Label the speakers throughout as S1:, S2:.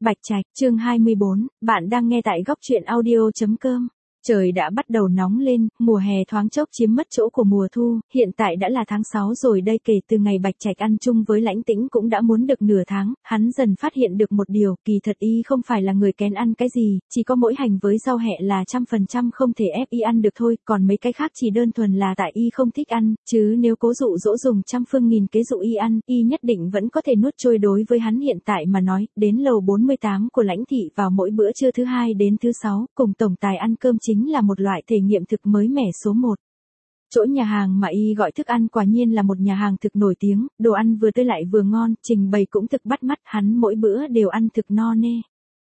S1: Bạch Trạch, chương 24, bạn đang nghe tại góc truyện audio.com. Trời đã bắt đầu nóng lên, mùa hè thoáng chốc chiếm mất chỗ của mùa thu, hiện tại đã là tháng 6 rồi đây, kể từ ngày Bạch Trạch ăn chung với Lãnh Tĩnh cũng đã muốn được nửa tháng, hắn dần phát hiện được một điều, kỳ thật y không phải là người kén ăn cái gì, chỉ có mỗi hành với rau hẹ là 100% không thể ép y ăn được thôi, còn mấy cái khác chỉ đơn thuần là tại y không thích ăn, chứ nếu cố dụ dỗ dùng trăm phương nghìn kế dụ y ăn, y nhất định vẫn có thể nuốt trôi. Đối với hắn hiện tại mà nói, đến lầu 48 của Lãnh thị vào mỗi bữa trưa thứ 2 đến thứ 6, cùng tổng tài ăn cơm chính là một loại thể nghiệm thực mới mẻ số 1. Chỗ nhà hàng mà y gọi thức ăn quả nhiên là một nhà hàng thực nổi tiếng, đồ ăn vừa tươi lại vừa ngon, trình bày cũng thực bắt mắt, hắn mỗi bữa đều ăn thực no nê.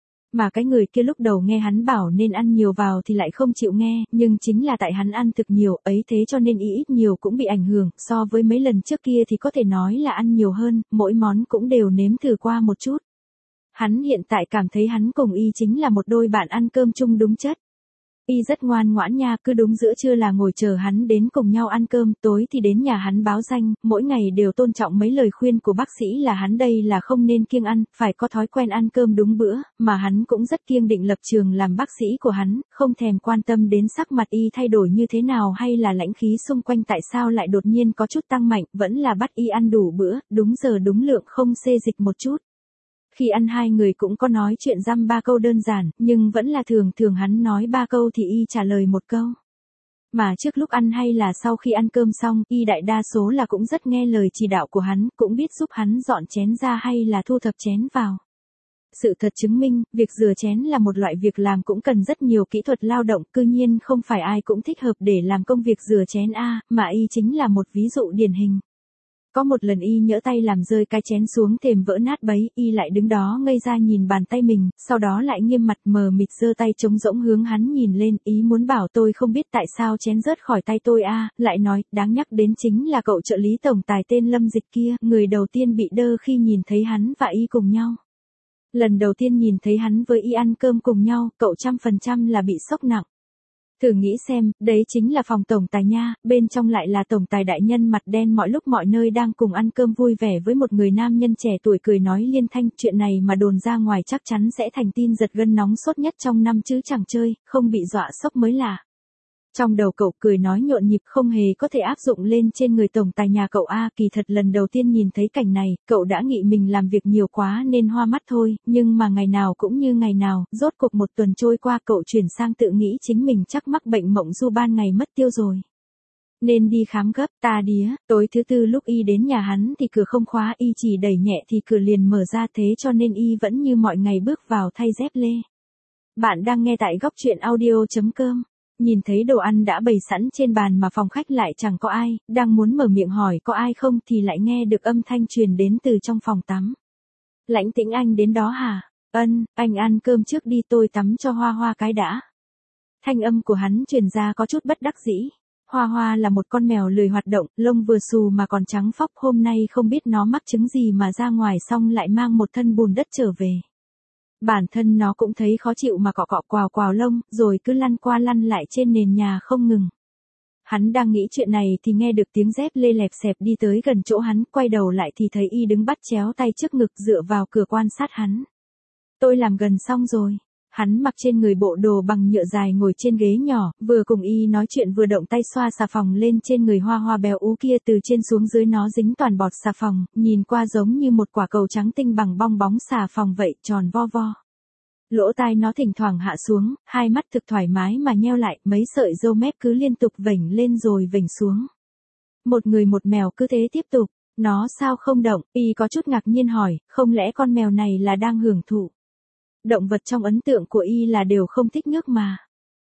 S1: Mà cái người kia lúc đầu nghe hắn bảo nên ăn nhiều vào thì lại không chịu nghe, nhưng chính là tại hắn ăn thực nhiều ấy, thế cho nên y ít nhiều cũng bị ảnh hưởng, so với mấy lần trước kia thì có thể nói là ăn nhiều hơn, mỗi món cũng đều nếm thử qua một chút. Hắn hiện tại cảm thấy hắn cùng y chính là một đôi bạn ăn cơm chung đúng chất. Y rất ngoan ngoãn nha, cứ đúng giữa trưa là ngồi chờ hắn đến cùng nhau ăn cơm, tối thì đến nhà hắn báo danh, mỗi ngày đều tôn trọng mấy lời khuyên của bác sĩ là hắn đây là không nên kiêng ăn, phải có thói quen ăn cơm đúng bữa, mà hắn cũng rất kiêng định lập trường làm bác sĩ của hắn, không thèm quan tâm đến sắc mặt y thay đổi như thế nào hay là lãnh khí xung quanh tại sao lại đột nhiên có chút tăng mạnh, vẫn là bắt y ăn đủ bữa, đúng giờ đúng lượng, không xê dịch một chút. Khi ăn hai người cũng có nói chuyện dăm ba câu đơn giản, nhưng vẫn là thường hắn nói ba câu thì y trả lời một câu. Mà trước lúc ăn hay là sau khi ăn cơm xong, y đại đa số là cũng rất nghe lời chỉ đạo của hắn, cũng biết giúp hắn dọn chén ra hay là thu thập chén vào. Sự thật chứng minh, việc rửa chén là một loại việc làm cũng cần rất nhiều kỹ thuật lao động, cư nhiên không phải ai cũng thích hợp để làm công việc rửa chén mà y chính là một ví dụ điển hình. Có một lần y nhỡ tay làm rơi cái chén xuống thềm vỡ nát bấy, y lại đứng đó ngây ra nhìn bàn tay mình, sau đó lại nghiêm mặt mờ mịt giơ tay trống rỗng hướng hắn nhìn lên, ý muốn bảo tôi không biết tại sao chén rớt khỏi tay tôi lại nói, đáng nhắc đến chính là cậu trợ lý tổng tài tên Lâm Dịch kia, người đầu tiên bị đơ khi nhìn thấy hắn và y cùng nhau. Lần đầu tiên nhìn thấy hắn với y ăn cơm cùng nhau, cậu 100% là bị sốc nặng. Thử nghĩ xem, đấy chính là phòng tổng tài nha, bên trong lại là tổng tài đại nhân mặt đen mọi lúc mọi nơi đang cùng ăn cơm vui vẻ với một người nam nhân trẻ tuổi cười nói liên thanh, chuyện này mà đồn ra ngoài chắc chắn sẽ thành tin giật gân nóng sốt nhất trong năm chứ chẳng chơi, không bị dọa sốc mới lạ. Trong đầu cậu cười nói nhộn nhịp không hề có thể áp dụng lên trên người tổng tài nhà cậu kỳ thật lần đầu tiên nhìn thấy cảnh này, cậu đã nghĩ mình làm việc nhiều quá nên hoa mắt thôi, nhưng mà ngày nào cũng như ngày nào, rốt cuộc một tuần trôi qua cậu chuyển sang tự nghĩ chính mình chắc mắc bệnh mộng du ban ngày mất tiêu rồi. Nên đi khám gấp, ta đía, tối thứ tư lúc y đến nhà hắn thì cửa không khóa, y chỉ đẩy nhẹ thì cửa liền mở ra, thế cho nên y vẫn như mọi ngày bước vào thay dép lê. Bạn đang nghe tại góc truyện audio.com. Nhìn thấy đồ ăn đã bày sẵn trên bàn mà phòng khách lại chẳng có ai, đang muốn mở miệng hỏi có ai không thì lại nghe được âm thanh truyền đến từ trong phòng tắm. Lãnh Tĩnh, anh đến đó hả? Ân, anh ăn cơm trước đi, tôi tắm cho Hoa Hoa cái đã. Thanh âm của hắn truyền ra có chút bất đắc dĩ. Hoa Hoa là một con mèo lười hoạt động, lông vừa xù mà còn trắng phóc, hôm nay không biết nó mắc chứng gì mà ra ngoài xong lại mang một thân bùn đất trở về. Bản thân nó cũng thấy khó chịu mà cọ cọ quào lông, rồi cứ lăn qua lăn lại trên nền nhà không ngừng. Hắn đang nghĩ chuyện này thì nghe được tiếng dép lê lẹp xẹp đi tới gần chỗ hắn, quay đầu lại thì thấy y đứng bắt chéo tay trước ngực dựa vào cửa quan sát hắn. Tôi làm gần xong rồi. Hắn mặc trên người bộ đồ bằng nhựa dài ngồi trên ghế nhỏ, vừa cùng y nói chuyện vừa động tay xoa xà phòng lên trên người Hoa Hoa béo ú kia, từ trên xuống dưới nó dính toàn bọt xà phòng, nhìn qua giống như một quả cầu trắng tinh bằng bong bóng xà phòng vậy, tròn vo vo. Lỗ tai nó thỉnh thoảng hạ xuống, hai mắt thực thoải mái mà nheo lại, mấy sợi râu mép cứ liên tục vểnh lên rồi vểnh xuống. Một người một mèo cứ thế tiếp tục, nó sao không động, y có chút ngạc nhiên hỏi, không lẽ con mèo này là đang hưởng thụ? Động vật trong ấn tượng của y là đều không thích nước mà.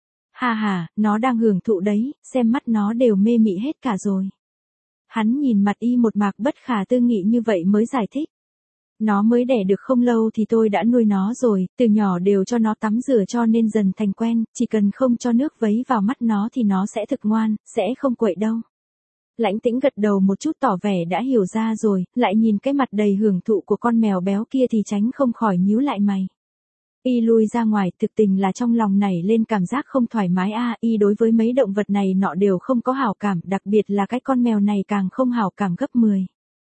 S1: Nó đang hưởng thụ đấy, xem mắt nó đều mê mị hết cả rồi. Hắn nhìn mặt y một mạc bất khả tư nghị như vậy mới giải thích. Nó mới đẻ được không lâu thì tôi đã nuôi nó rồi, từ nhỏ đều cho nó tắm rửa cho nên dần thành quen, chỉ cần không cho nước vấy vào mắt nó thì nó sẽ thực ngoan, sẽ không quậy đâu. Lãnh Tĩnh gật đầu một chút tỏ vẻ đã hiểu ra rồi, lại nhìn cái mặt đầy hưởng thụ của con mèo béo kia thì tránh không khỏi nhíu lại mày. Y lui ra ngoài, thực tình là trong lòng nảy lên cảm giác không thoải mái y đối với mấy động vật này nọ đều không có hảo cảm, đặc biệt là cái con mèo này càng không hảo cảm gấp 10.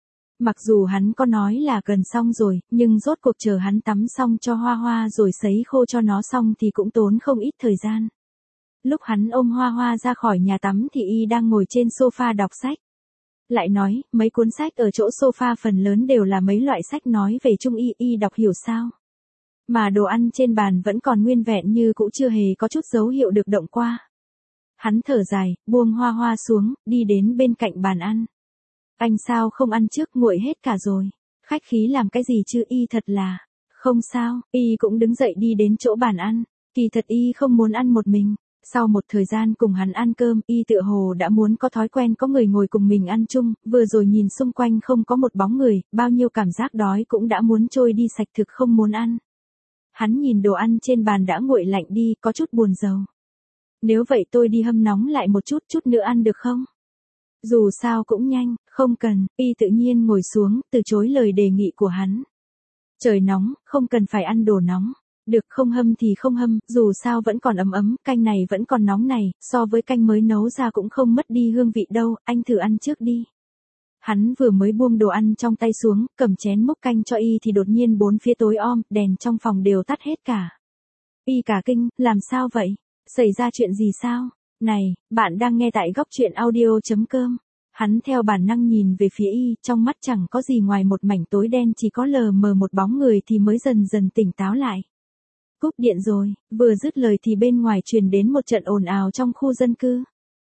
S1: Mặc dù hắn có nói là gần xong rồi, nhưng rốt cuộc chờ hắn tắm xong cho Hoa Hoa rồi sấy khô cho nó xong thì cũng tốn không ít thời gian. Lúc hắn ôm Hoa Hoa ra khỏi nhà tắm thì y đang ngồi trên sofa đọc sách. Lại nói, mấy cuốn sách ở chỗ sofa phần lớn đều là mấy loại sách nói về Trung y đọc hiểu sao. Mà đồ ăn trên bàn vẫn còn nguyên vẹn như cũ, chưa hề có chút dấu hiệu được động qua. Hắn thở dài, buông Hoa Hoa xuống, đi đến bên cạnh bàn ăn. Anh sao không ăn trước, nguội hết cả rồi. Khách khí làm cái gì chứ, y thật là. Không sao, y cũng đứng dậy đi đến chỗ bàn ăn. Kỳ thật y không muốn ăn một mình. Sau một thời gian cùng hắn ăn cơm, y tựa hồ đã muốn có thói quen có người ngồi cùng mình ăn chung, vừa rồi nhìn xung quanh không có một bóng người, bao nhiêu cảm giác đói cũng đã muốn trôi đi sạch, thực không muốn ăn. Hắn nhìn đồ ăn trên bàn đã nguội lạnh đi, có chút buồn rầu. Nếu vậy tôi đi hâm nóng lại một chút nữa ăn được không? Dù sao cũng nhanh, không cần, y tự nhiên ngồi xuống, từ chối lời đề nghị của hắn. Trời nóng, không cần phải ăn đồ nóng. Được, không hâm thì không hâm, dù sao vẫn còn ấm ấm, canh này vẫn còn nóng này, so với canh mới nấu ra cũng không mất đi hương vị đâu, anh thử ăn trước đi. Hắn vừa mới buông đồ ăn trong tay xuống, cầm chén múc canh cho y thì đột nhiên bốn phía tối om, đèn trong phòng đều tắt hết cả. Y cả kinh, làm sao vậy? Xảy ra chuyện gì sao? Này, bạn đang nghe tại góc truyện audio.com. Hắn theo bản năng nhìn về phía y, trong mắt chẳng có gì ngoài một mảnh tối đen, chỉ có lờ mờ một bóng người thì mới dần dần tỉnh táo lại. Cúp điện rồi, vừa dứt lời thì bên ngoài truyền đến một trận ồn ào trong khu dân cư.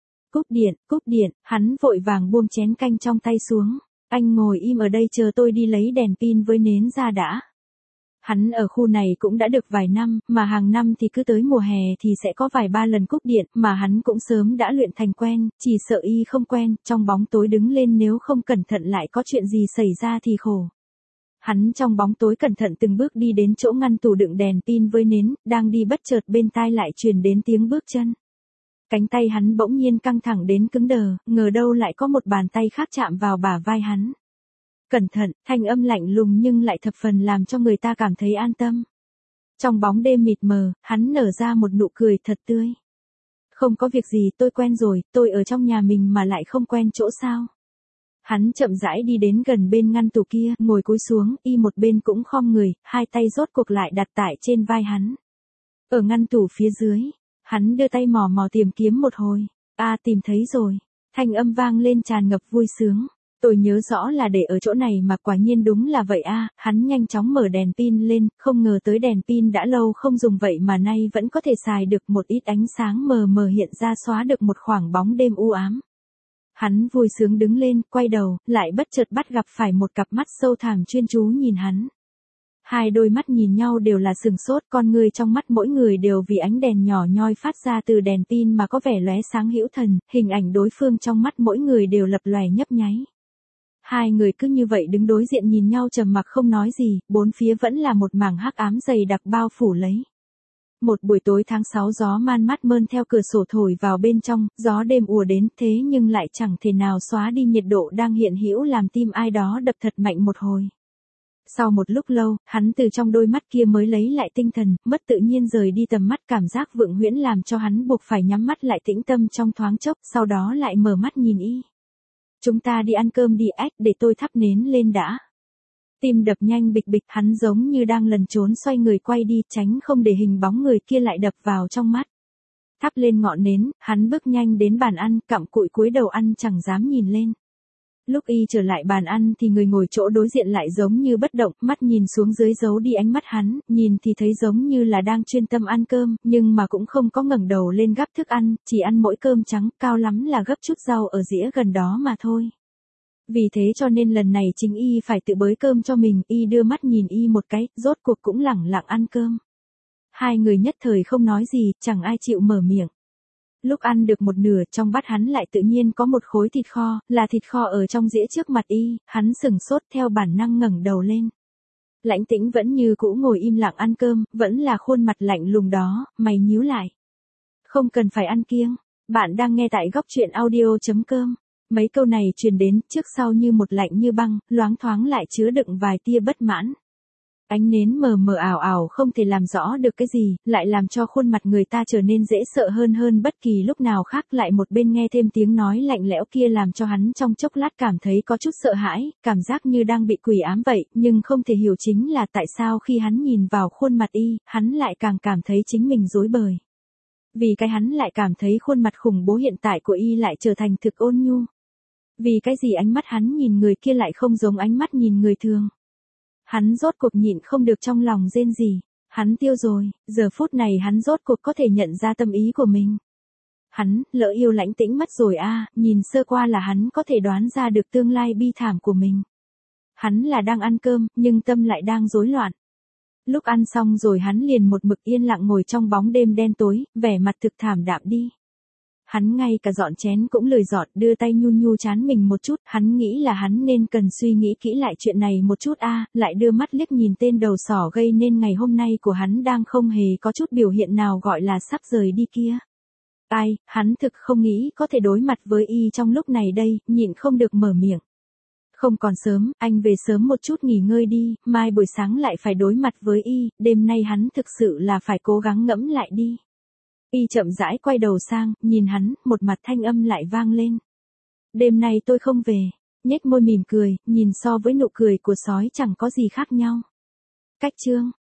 S1: Cúp điện, hắn vội vàng buông chén canh trong tay xuống. Anh ngồi im ở đây chờ tôi đi lấy đèn pin với nến ra đã. Hắn ở khu này cũng đã được vài năm, mà hàng năm thì cứ tới mùa hè thì sẽ có vài ba lần cúp điện, mà hắn cũng sớm đã luyện thành quen, chỉ sợ y không quen, trong bóng tối đứng lên nếu không cẩn thận lại có chuyện gì xảy ra thì khổ. Hắn trong bóng tối cẩn thận từng bước đi đến chỗ ngăn tủ đựng đèn pin với nến, đang đi bất chợt bên tai lại truyền đến tiếng bước chân. Cánh tay hắn bỗng nhiên căng thẳng đến cứng đờ, ngờ đâu lại có một bàn tay khác chạm vào bả vai hắn. Cẩn thận, thanh âm lạnh lùng nhưng lại thập phần làm cho người ta cảm thấy an tâm. Trong bóng đêm mịt mờ, hắn nở ra một nụ cười thật tươi. Không có việc gì, tôi quen rồi, tôi ở trong nhà mình mà lại không quen chỗ sao. Hắn chậm rãi đi đến gần bên ngăn tủ kia, ngồi cúi xuống, y một bên cũng khom người, hai tay rốt cuộc lại đặt tại trên vai hắn. Ở ngăn tủ phía dưới, hắn đưa tay mò mò tìm kiếm một hồi. Tìm thấy rồi. Thanh âm vang lên tràn ngập vui sướng. Tôi nhớ rõ là để ở chỗ này mà quả nhiên đúng là vậy hắn nhanh chóng mở đèn pin lên, không ngờ tới đèn pin đã lâu không dùng vậy mà nay vẫn có thể xài được, một ít ánh sáng mờ mờ hiện ra xóa được một khoảng bóng đêm u ám. Hắn vui sướng đứng lên, quay đầu, lại bất chợt bắt gặp phải một cặp mắt sâu thẳm chuyên chú nhìn hắn. Hai đôi mắt nhìn nhau đều là sừng sốt, con người trong mắt mỗi người đều vì ánh đèn nhỏ nhoi phát ra từ đèn pin mà có vẻ lóe sáng hữu thần, hình ảnh đối phương trong mắt mỗi người đều lập lòe nhấp nháy. Hai người cứ như vậy đứng đối diện nhìn nhau trầm mặc không nói gì, bốn phía vẫn là một mảng hắc ám dày đặc bao phủ lấy. Một buổi tối tháng 6 gió man mát mơn theo cửa sổ thổi vào bên trong, gió đêm ùa đến thế nhưng lại chẳng thể nào xóa đi nhiệt độ đang hiện hữu làm tim ai đó đập thật mạnh một hồi. Sau một lúc lâu, hắn từ trong đôi mắt kia mới lấy lại tinh thần, mất tự nhiên rời đi tầm mắt, cảm giác vượng huyễn làm cho hắn buộc phải nhắm mắt lại tĩnh tâm trong thoáng chốc, sau đó lại mở mắt nhìn y. Chúng ta đi ăn cơm đi, để tôi thắp nến lên đã. Tim đập nhanh bịch bịch, hắn giống như đang lẩn trốn xoay người quay đi, tránh không để hình bóng người kia lại đập vào trong mắt. Thắp lên ngọn nến, hắn bước nhanh đến bàn ăn, cặm cụi cúi đầu ăn chẳng dám nhìn lên. Lúc y trở lại bàn ăn thì người ngồi chỗ đối diện lại giống như bất động, mắt nhìn xuống dưới giấu đi ánh mắt hắn, nhìn thì thấy giống như là đang chuyên tâm ăn cơm, nhưng mà cũng không có ngẩng đầu lên gắp thức ăn, chỉ ăn mỗi cơm trắng, cao lắm là gấp chút rau ở dĩa gần đó mà thôi. Vì thế cho nên lần này chính y phải tự bới cơm cho mình, y đưa mắt nhìn y một cái, rốt cuộc cũng lẳng lặng ăn cơm. Hai người nhất thời không nói gì, chẳng ai chịu mở miệng. Lúc ăn được một nửa, trong bát hắn lại tự nhiên có một khối thịt kho, là thịt kho ở trong dĩa trước mặt y, hắn sừng sốt theo bản năng ngẩng đầu lên. Lãnh Tĩnh vẫn như cũ ngồi im lặng ăn cơm, vẫn là khuôn mặt lạnh lùng đó, mày nhíu lại. Không cần phải ăn kiêng, bạn đang nghe tại góc truyện audio.com. Mấy câu này truyền đến trước sau như một lạnh như băng, loáng thoáng lại chứa đựng vài tia bất mãn. Ánh nến mờ mờ ảo ảo không thể làm rõ được cái gì, lại làm cho khuôn mặt người ta trở nên dễ sợ hơn bất kỳ lúc nào khác. Lại một bên nghe thêm tiếng nói lạnh lẽo kia làm cho hắn trong chốc lát cảm thấy có chút sợ hãi, cảm giác như đang bị quỷ ám vậy, nhưng không thể hiểu chính là tại sao khi hắn nhìn vào khuôn mặt y, hắn lại càng cảm thấy chính mình rối bời. Vì cái hắn lại cảm thấy khuôn mặt khủng bố hiện tại của y lại trở thành thực ôn nhu. Vì cái gì ánh mắt hắn nhìn người kia lại không giống ánh mắt nhìn người thường. Hắn rốt cuộc nhịn không được trong lòng rên rỉ. Hắn tiêu rồi, giờ phút này hắn rốt cuộc có thể nhận ra tâm ý của mình. Hắn, lỡ yêu lãnh tĩnh mất rồi a, nhìn sơ qua là hắn có thể đoán ra được tương lai bi thảm của mình. Hắn là đang ăn cơm, nhưng tâm lại đang rối loạn. Lúc ăn xong rồi hắn liền một mực yên lặng ngồi trong bóng đêm đen tối, vẻ mặt thực thảm đạm đi. Hắn ngay cả dọn chén cũng lười dọn, đưa tay nhu nhu trán mình một chút, hắn nghĩ là hắn nên cần suy nghĩ kỹ lại chuyện này một chút lại đưa mắt liếc nhìn tên đầu sỏ gây nên ngày hôm nay của hắn đang không hề có chút biểu hiện nào gọi là sắp rời đi kia. Hắn thực không nghĩ có thể đối mặt với y trong lúc này đây, nhịn không được mở miệng. Không còn sớm, anh về sớm một chút nghỉ ngơi đi, mai buổi sáng lại phải đối mặt với y, đêm nay hắn thực sự là phải cố gắng ngẫm lại đi. Y chậm rãi quay đầu sang, nhìn hắn, một mặt thanh âm lại vang lên. Đêm nay tôi không về, nhếch môi mỉm cười, nhìn so với nụ cười của sói chẳng có gì khác nhau. Cách chương